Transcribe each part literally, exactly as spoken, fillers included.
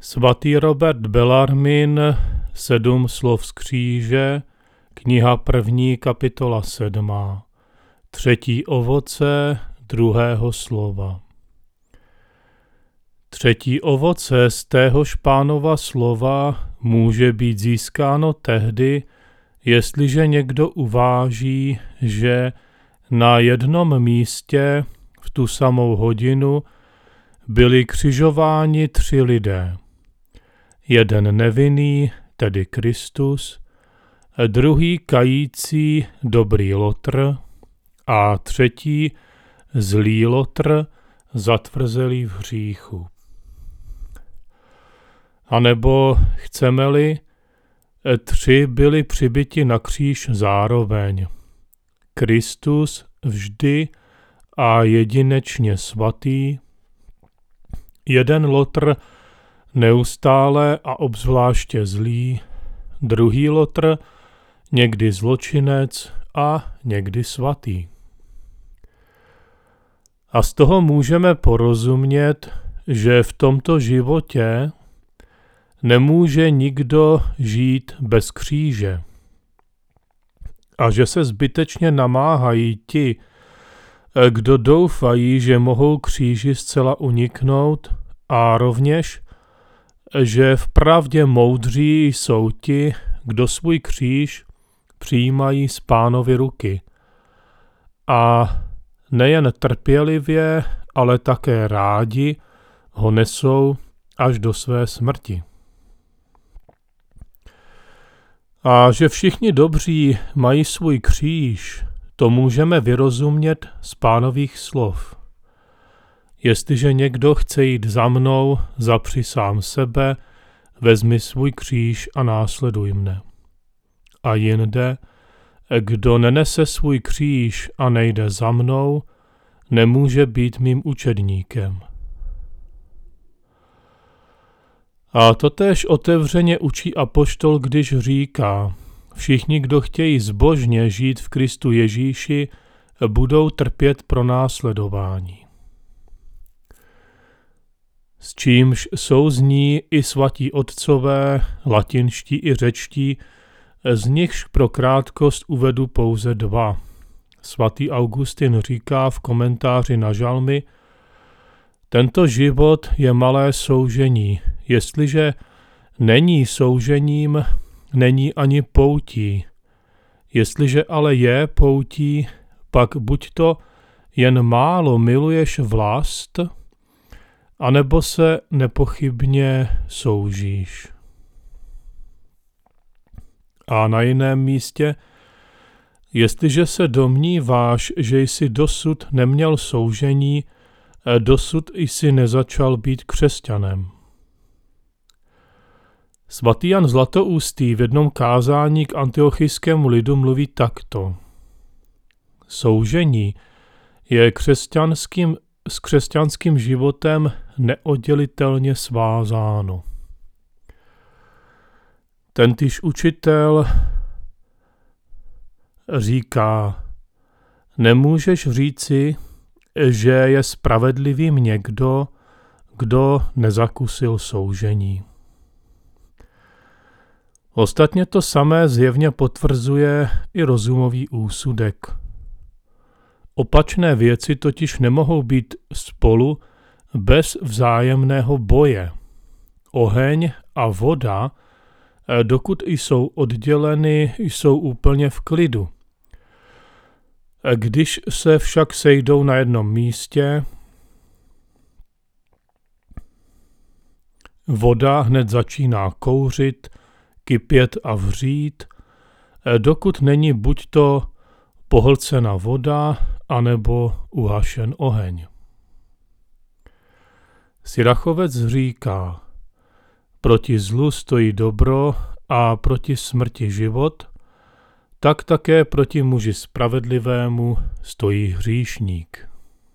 Svatý Robert Bellarmine, Sedm slov z kříže, kniha první, kapitola sedmá. Třetí ovoce druhého slova. Třetí ovoce z téhož Pánova slova může být získáno tehdy, jestliže někdo uváží, že na jednom místě v tu samou hodinu byli křižováni tři lidé. Jeden nevinný, tedy Kristus, druhý kající dobrý Lotr a třetí zlý Lotr zatvrzelý v hříchu. A nebo, chceme-li, tři byli přibiti na kříž zároveň. Kristus vždy a jedinečně svatý, jeden Lotr neustále a obzvláště zlý, druhý Lotr někdy zločinec a někdy svatý. A z toho můžeme porozumět, že v tomto životě nemůže nikdo žít bez kříže. A že se zbytečně namáhají ti, kdo doufají, že mohou kříži zcela uniknout, a rovněž, že vpravdě moudří jsou ti, kdo svůj kříž přijímají z Pánovy ruky. A nejen trpělivě, ale také rádi ho nesou až do své smrti. A že všichni dobří mají svůj kříž, to můžeme vyrozumět z Pánových slov. Jestliže někdo chce jít za mnou, zapři sám sebe, vezmi svůj kříž a následuj mne. A jinde, kdo nenese svůj kříž a nejde za mnou, nemůže být mým učedníkem. A totéž otevřeně učí apoštol, když říká: všichni, kdo chtějí zbožně žít v Kristu Ježíši, budou trpět pronásledování. S čímž souzní i svatí otcové, latinští i řečtí, z nichž pro krátkost uvedu pouze dva. Svatý Augustin říká v komentáři na žalmy: tento život je malé soužení, jestliže není soužením, není ani poutí. Jestliže ale je poutí, pak buď to jen málo miluješ vlast, anebo se nepochybně soužíš. A na jiném místě: jestliže se domníváš, že jsi dosud neměl soužení, dosud jsi nezačal být křesťanem. Svatý Jan Zlatoustý v jednom kázání k antiochijskému lidu mluví takto: soužení je křesťanským, s křesťanským životem neoddělitelně svázáno. Tentýž učitel říká: nemůžeš říci, že je spravedlivým někdo, kdo nezakusil soužení. Ostatně to samé zjevně potvrzuje i rozumový úsudek. Opačné věci totiž nemohou být spolu bez vzájemného boje. Oheň a voda, dokud jsou odděleny, jsou úplně v klidu. Když se však sejdou na jednom místě, voda hned začíná kouřit, kypět a vřít, dokud není buď to pohlcena voda, anebo uhašen oheň. Sirachovec říká: proti zlu stojí dobro a proti smrti život, tak také proti muži spravedlivému stojí hříšník.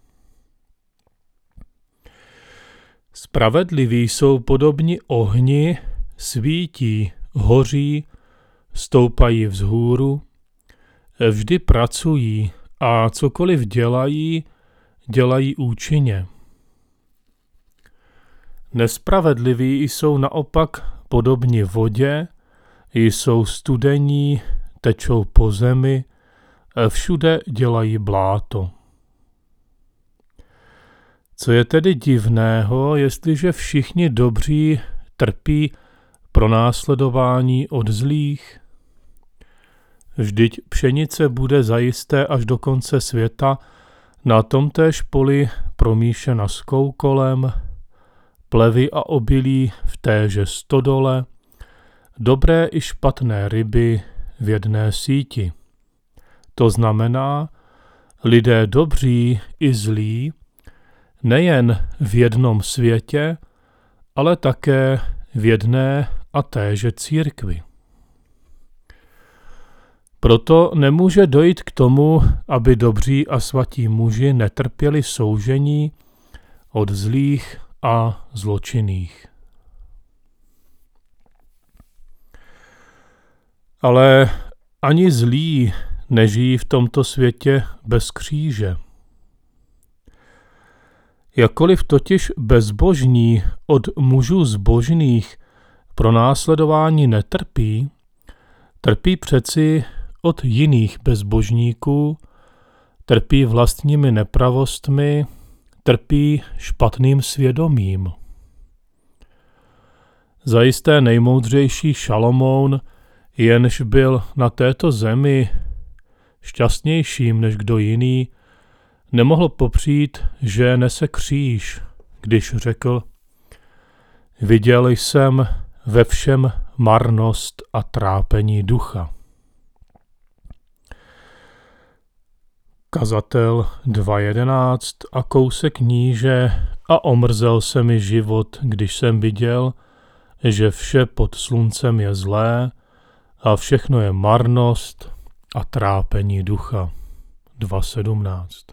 Spravedliví jsou podobni ohni, svítí, hoří, stoupají vzhůru, vždy pracují a cokoliv dělají, dělají účinně. Nespravedliví jsou naopak podobni vodě, jsou studení, tečou po zemi, všude dělají bláto. Co je tedy divného, jestliže všichni dobří trpí pronásledování od zlých? Vždyť pšenice bude zajisté až do konce světa na tomtéž poli promíšena s koukolem, plevy a obilí v téže stodole, dobré i špatné ryby v jedné síti. To znamená, lidé dobří i zlí, nejen v jednom světě, ale také v jedné a téže církvi. Proto nemůže dojít k tomu, aby dobří a svatí muži netrpěli soužení od zlých a zločinných. Ale ani zlí nežijí v tomto světě bez kříže. Jakkoliv totiž bezbožní od mužů zbožných pronásledování netrpí, trpí přeci od jiných bezbožníků, trpí vlastními nepravostmi, trpí špatným svědomím. Zajisté nejmoudřejší Šalomoun, jenž byl na této zemi šťastnějším než kdo jiný, nemohl popřít, že nese kříž, když řekl: viděl jsem ve všem marnost a trápení ducha. Kazatel dva jedenáct a kousek níže a omrzel se mi život, když jsem viděl, že vše pod sluncem je zlé a všechno je marnost a trápení ducha. dva sedmnáct.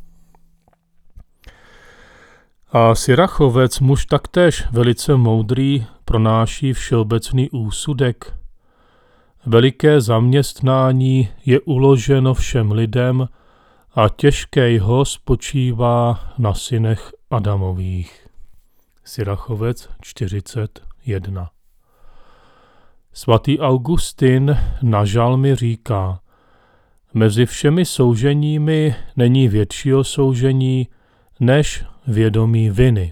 A Sirachovec, muž taktéž velice moudrý, pronáší všeobecný úsudek. Veliké zaměstnání je uloženo všem lidem a těžké jeho spočívá na synech Adamových. Sirachovec čtyřicet jedna. Svatý Augustin na žalmy říká: mezi všemi souženími není většího soužení než vědomí viny.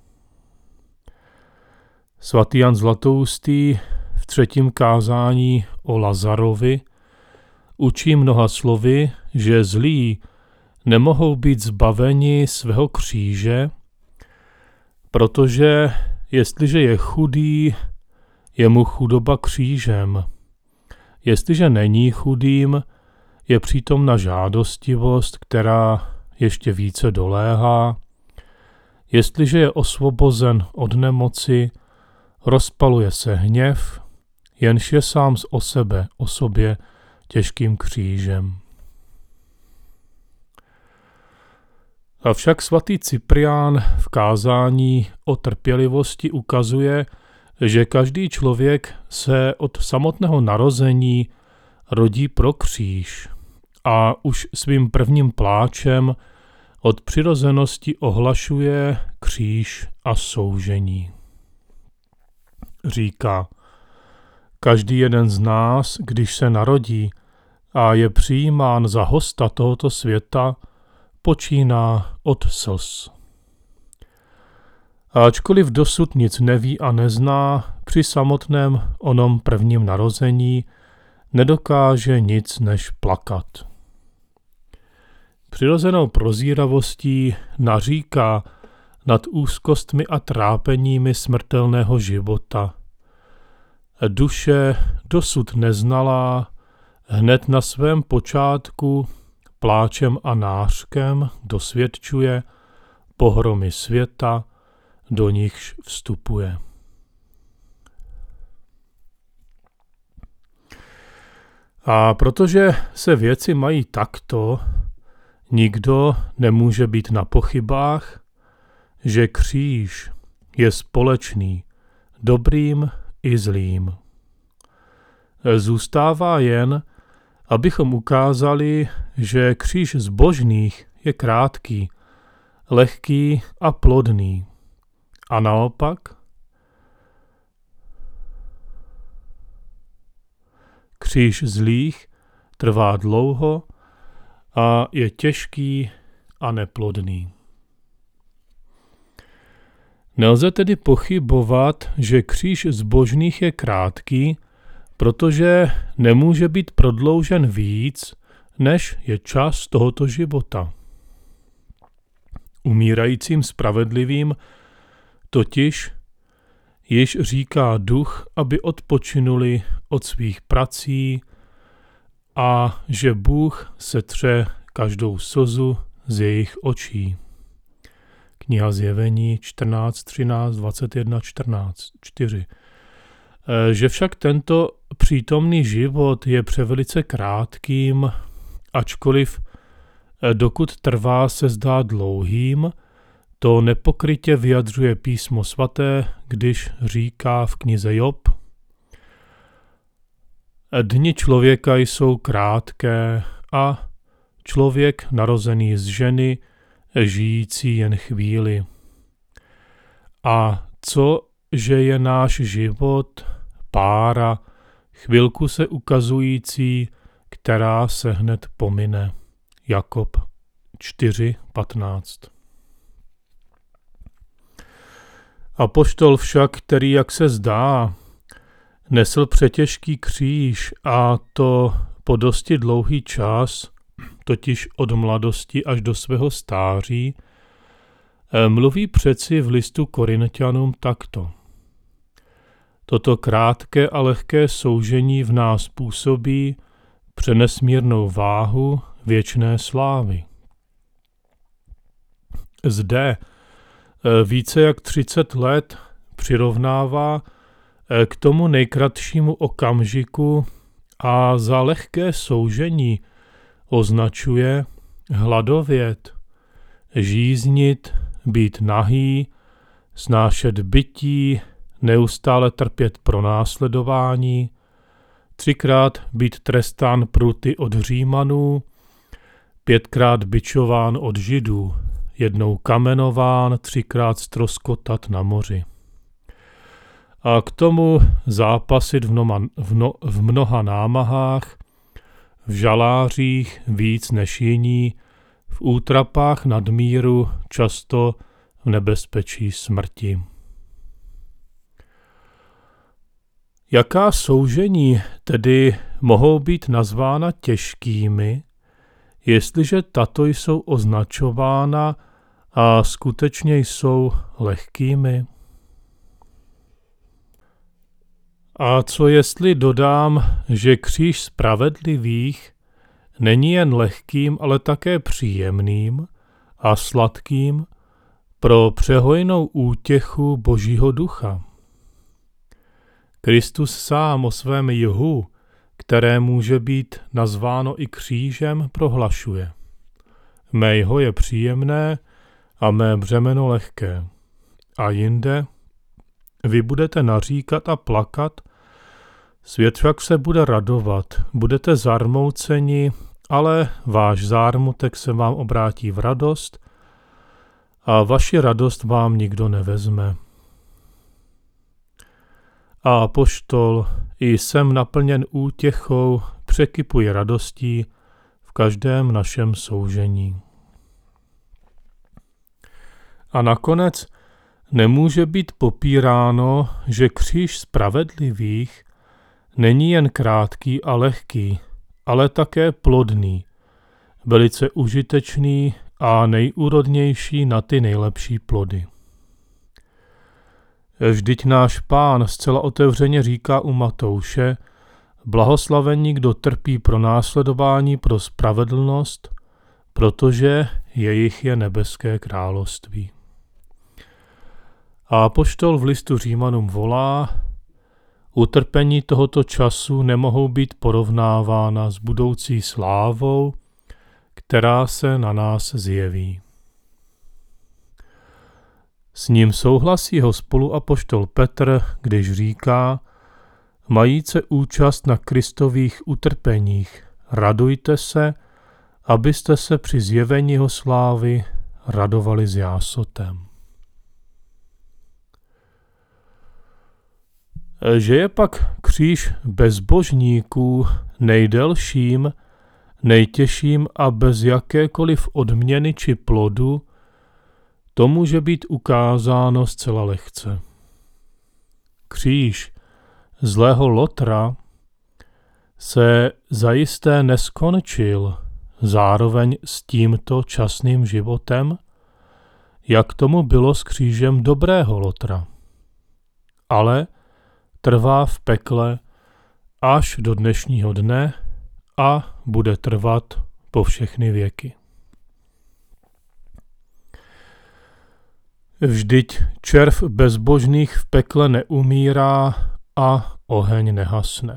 Svatý Jan Zlatoustý v třetím kázání o Lazarovi učí mnoha slovy, že zlí nemohou být zbaveni svého kříže, protože jestliže je chudý, je mu chudoba křížem. Jestliže není chudým, je přítomna žádostivost, která ještě více doléhá. Jestliže je osvobozen od nemoci, rozpaluje se hněv, jenž je sám z o sebe, o sobě těžkým křížem. Avšak svatý Cyprián v kázání o trpělivosti ukazuje, že každý člověk se od samotného narození rodí pro kříž a už svým prvním pláčem od přirozenosti ohlašuje kříž a soužení. Říká: každý jeden z nás, když se narodí a je přijímán za hosta tohoto světa, počíná od slz. A ačkoliv dosud nic neví a nezná, při samotném onom prvním narození nedokáže nic než plakat. Přirozenou prozíravostí naříká nad úzkostmi a trápeními smrtelného života. Duše dosud neznalá hned na svém počátku pláčem a nářkem dosvědčuje pohromy světa, do nichž vstupuje. A protože se věci mají takto, nikdo nemůže být na pochybách, že kříž je společný dobrým i zlým. Zůstává jen, abychom ukázali, že kříž zbožných je krátký, lehký a plodný, A naopak, kříž zlých trvá dlouho a je těžký a neplodný. Nelze tedy pochybovat, že kříž zbožných je krátký, protože nemůže být prodloužen víc, než je čas tohoto života. Umírajícím spravedlivým totiž již říká duch, aby odpočinuli od svých prací a že Bůh setře každou slzu z jejich očí. Kniha Zjevení čtrnáct, třináct, dvacet jedna, čtrnáct, čtyři. Že však tento přítomný život je převelice krátkým, ačkoliv dokud trvá se zdá dlouhým, to nepokrytě vyjadřuje Písmo svaté, když říká v knize Job: Dni člověka jsou krátké a člověk narozený z ženy, žijící jen chvíli. A co, že je náš život pára, chvilku se ukazující, která se hned pomine. Jakob čtyři patnáct. Apoštol však, který, jak se zdá, nesl přetěžký kříž, a to po dosti dlouhý čas, totiž od mladosti až do svého stáří, mluví přeci v listu Korinťanům takto. Toto krátké a lehké soužení v nás působí přenesmírnou váhu věčné slávy. Zde více jak třicet let přirovnává k tomu nejkratšímu okamžiku a za lehké soužení označuje hladovět, žíznit, být nahý, snášet bytí, neustále trpět pronásledování, třikrát být trestán pruty od Římanů, pětkrát bičován od Židů, jednou kamenován, třikrát ztroskotat na moři. A k tomu zápasit v, noma, v, no, v mnoha námahách, v žalářích víc než jiní, v útrapách nadmíru, často v nebezpečí smrti. Jaká soužení tedy mohou být nazvána těžkými, jestliže tato jsou označována a skutečně jsou lehkými? A co jestli dodám, že kříž spravedlivých není jen lehkým, ale také příjemným a sladkým pro přehojnou útěchu Božího ducha? Kristus sám o svém jihu, které může být nazváno i křížem, prohlašuje: Mé jiho je příjemné a mé břemeno lehké. A jinde: Vy budete naříkat a plakat, svět však se bude radovat, budete zarmouceni, ale váš zármutek se vám obrátí v radost a vaši radost vám nikdo nevezme. A apoštol: I jsem naplněn útěchou, překypuji radostí v každém našem soužení. A nakonec nemůže být popíráno, že kříž spravedlivých není jen krátký a lehký, ale také plodný, velice užitečný a nejúrodnější na ty nejlepší plody. Vždyť náš Pán zcela otevřeně říká u Matouše: Blahoslavení, kdo trpí pronásledování pro spravedlnost, protože jejich je nebeské království. A apoštol v listu Římanům volá: Utrpení tohoto času nemohou být porovnávána s budoucí slávou, která se na nás zjeví. S ním souhlasí ho spoluapoštol Petr, když říká: Majíce účast na Kristových utrpeních, radujte se, abyste se při zjevení jeho slávy radovali s jásotem. že je pak kříž bezbožníků nejdelším, nejtěžším a bez jakékoliv odměny či plodu, to může být ukázáno zcela lehce. Kříž zlého Lotra se zajisté neskončil zároveň s tímto časným životem, jak tomu bylo s křížem dobrého Lotra, ale trvá v pekle až do dnešního dne a bude trvat po všechny věky. Vždyť červ bezbožných v pekle neumírá a oheň nehasne.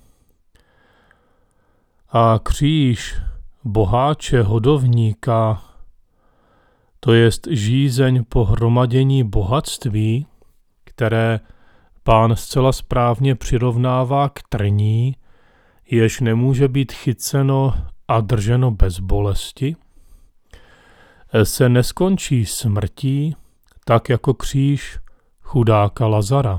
A kříž boháče hodovníka, to jest žízeň po hromadění bohatství, které Pán zcela správně přirovnává k trní, jež nemůže být chyceno a drženo bez bolesti, se neskončí smrtí, tak jako kříž chudáka Lazara.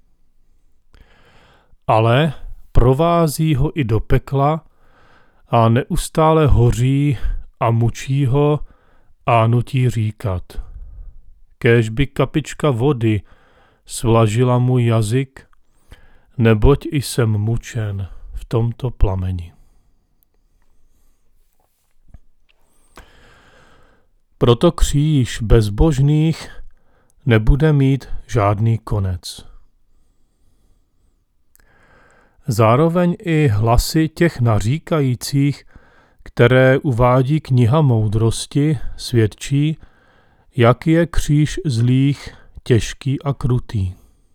Ale provází ho i do pekla a neustále hoří a mučí ho a nutí říkat: kéž by kapička vody svlažila můj jazyk, neboť jsem mučen v tomto plameni. Proto kříž bezbožných nebude mít žádný konec. Zároveň i hlasy těch naříkajících, které uvádí kniha moudrosti, svědčí, jak je kříž zlých těžký a krutý.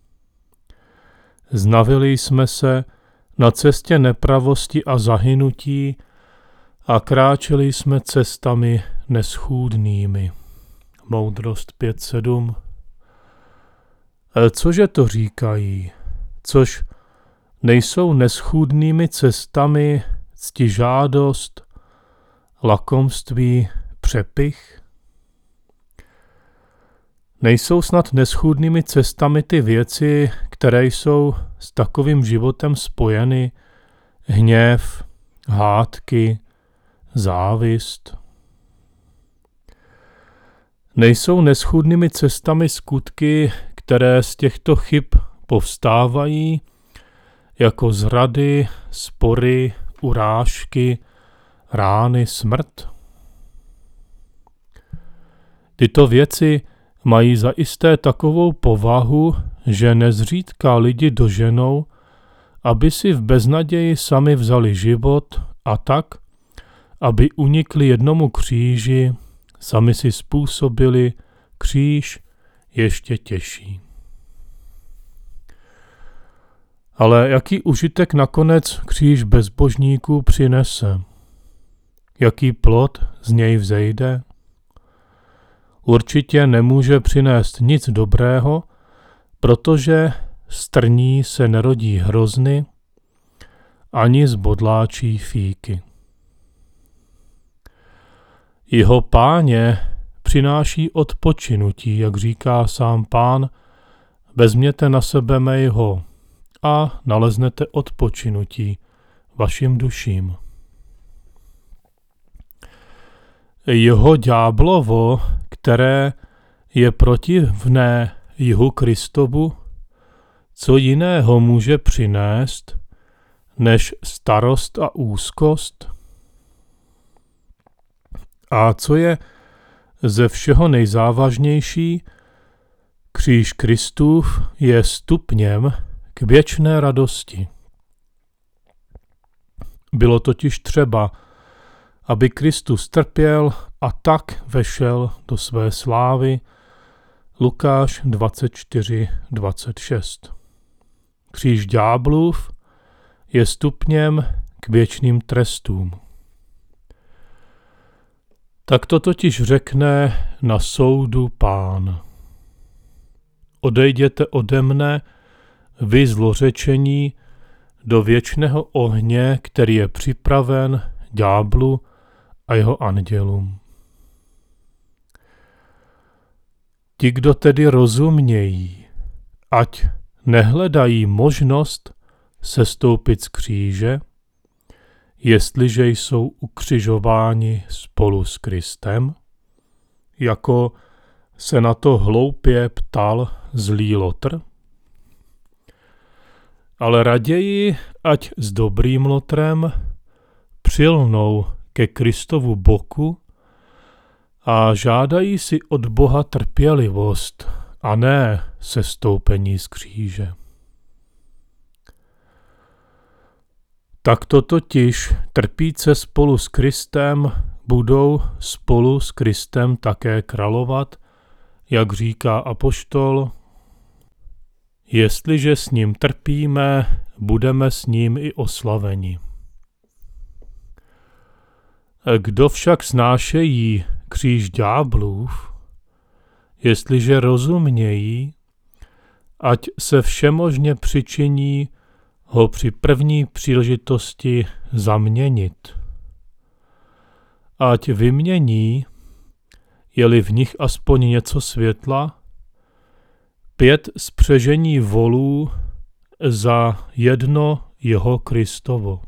Znavili jsme se na cestě nepravosti a zahynutí a kráčeli jsme cestami neschůdnými. Moudrost pět sedm. Cože to říkají? Což nejsou neschůdnými cestami ctižádost, lakomství, přepych? Nejsou snad neschůdnými cestami ty věci, které jsou s takovým životem spojeny, hněv, hádky, závist? Nejsou neschůdnými cestami skutky, které z těchto chyb povstávají, jako zrady, spory, urážky, rány, smrt? Tyto věci mají zajisté takovou povahu, že nezřídka lidi doženou, aby si v beznaději sami vzali život a tak, aby unikli jednomu kříži, sami si způsobili kříž ještě těžší. Ale jaký užitek nakonec kříž bezbožníků přinese? Jaký plod z něj vzejde? Určitě nemůže přinést nic dobrého, protože z trní se nerodí hrozny, ani z bodláčí fíky. Jeho páně přináší odpočinutí, jak říká sám Pán: vezměte na sebe mého a naleznete odpočinutí vašim duším. Jeho ďáblovo, které je protivné jihu Kristovu, co jiného může přinést než starost a úzkost? A co je ze všeho nejzávažnější, kříž Kristův je stupněm k věčné radosti. Bylo totiž třeba, aby Kristus trpěl a tak vešel do své slávy. Lukáš dvacet čtyři dvacet šest. Kříž ďáblův je stupněm k věčným trestům. Tak to totiž řekne na soudu Pán: odejděte ode mne, vy zlořečení, do věčného ohně, který je připraven ďáblu a jeho andělům. Ti, kdo tedy rozumějí, ať nehledají možnost sestoupit z kříže, jestliže jsou ukřižováni spolu s Kristem, jako se na to hloupě ptal zlý Lotr? Ale raději, ať s dobrým Lotrem přilnou ke Kristovu boku a žádají si od Boha trpělivost a ne sestoupení z kříže. Takto totiž trpíce spolu s Kristem budou spolu s Kristem také královat, jak říká apoštol, jestliže s ním trpíme, budeme s ním i oslaveni. Kdo však snášejí kříž ďáblův, jestliže rozumějí, ať se všemožně přičiní ho při první příležitosti zaměnit. Ať vymění, je-li v nich aspoň něco světla, pět spřežení volů za jedno jeho Kristovo.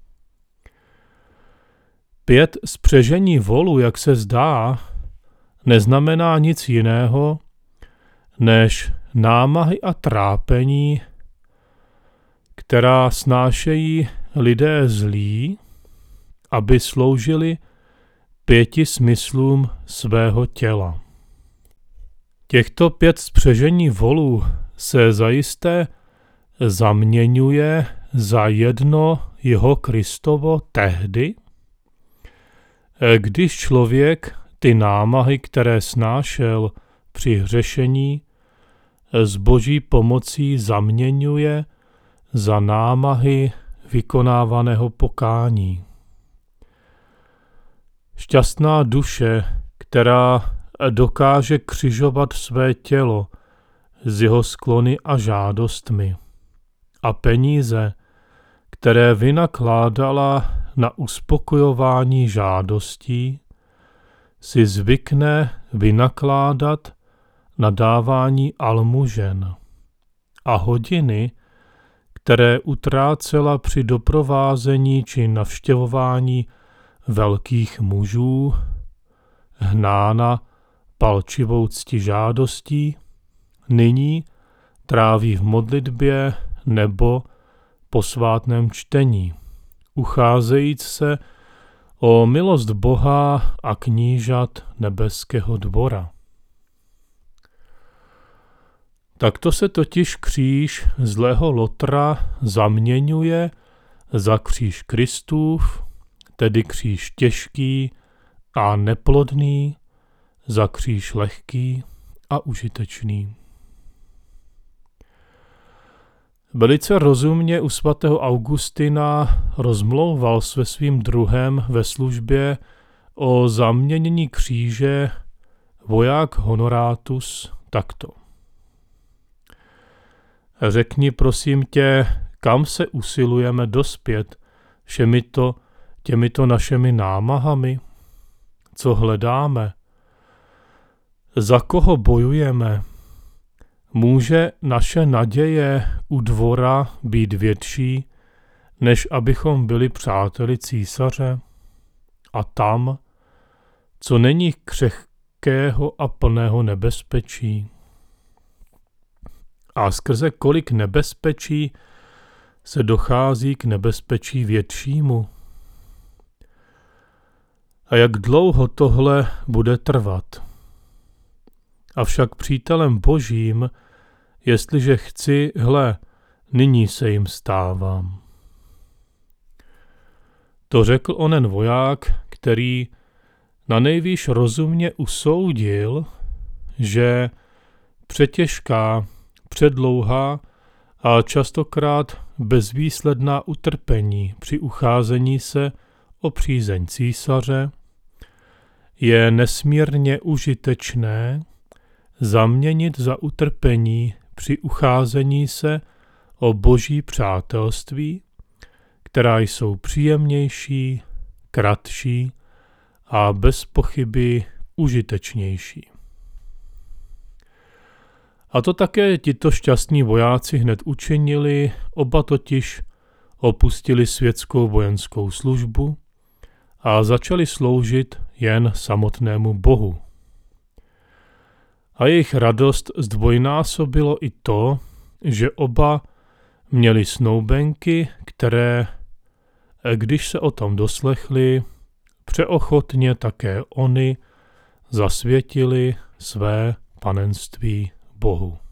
Pět spřežení volů, jak se zdá, neznamená nic jiného, než námahy a trápení, která snášejí lidé zlí, aby sloužili pěti smyslům svého těla. Těchto pět spřežení volů se zajisté zaměňuje za jedno jeho Kristovo tehdy, když člověk ty námahy, které snášel při hřešení, s Boží pomocí zaměňuje za námahy vykonávaného pokání. Šťastná duše, která dokáže křižovat své tělo s jeho sklony a žádostmi a peníze, které vynakládala na uspokojování žádostí, si zvykne vynakládat na dávání almužen a hodiny, které utrácela při doprovázení či navštěvování velkých mužů, hnána palčivou ctižádostí, nyní tráví v modlitbě nebo posvátném čtení, ucházejíc se o milost Boha a knížat nebeského dvora. Takto se totiž kříž zlého Lotra zaměňuje za kříž Kristův, tedy kříž těžký a neplodný, za kříž lehký a užitečný. Velice rozumně u svatého Augustina rozmlouval se svým druhem ve službě o zaměnění kříže voják Honoratus takto. Řekni prosím tě, kam se usilujeme dospět všemito těmito našimi námahami? Co hledáme? Za koho bojujeme? Může naše naděje u dvora být větší, než abychom byli přáteli císaře? A tam, co není křehkého a plného nebezpečí? A skrze kolik nebezpečí se dochází k nebezpečí většímu? A jak dlouho tohle bude trvat? Avšak přítelem Božím, jestliže chci, hle, nyní se jim stávám. To řekl onen voják, který na nejvýš rozumně usoudil, že přetěžká, předlouhá a častokrát bezvýsledná utrpení při ucházení se o přízeň císaře je nesmírně užitečné zaměnit za utrpení při ucházení se o Boží přátelství, která jsou příjemnější, kratší a bez pochyby užitečnější. A to také tito šťastní vojáci hned učinili, oba totiž opustili světskou vojenskou službu a začali sloužit jen samotnému Bohu. A jejich radost zdvojnásobilo i to, že oba měli snoubenky, které, když se o tom doslechli, přeochotně také oni zasvětili své panenství Bohu.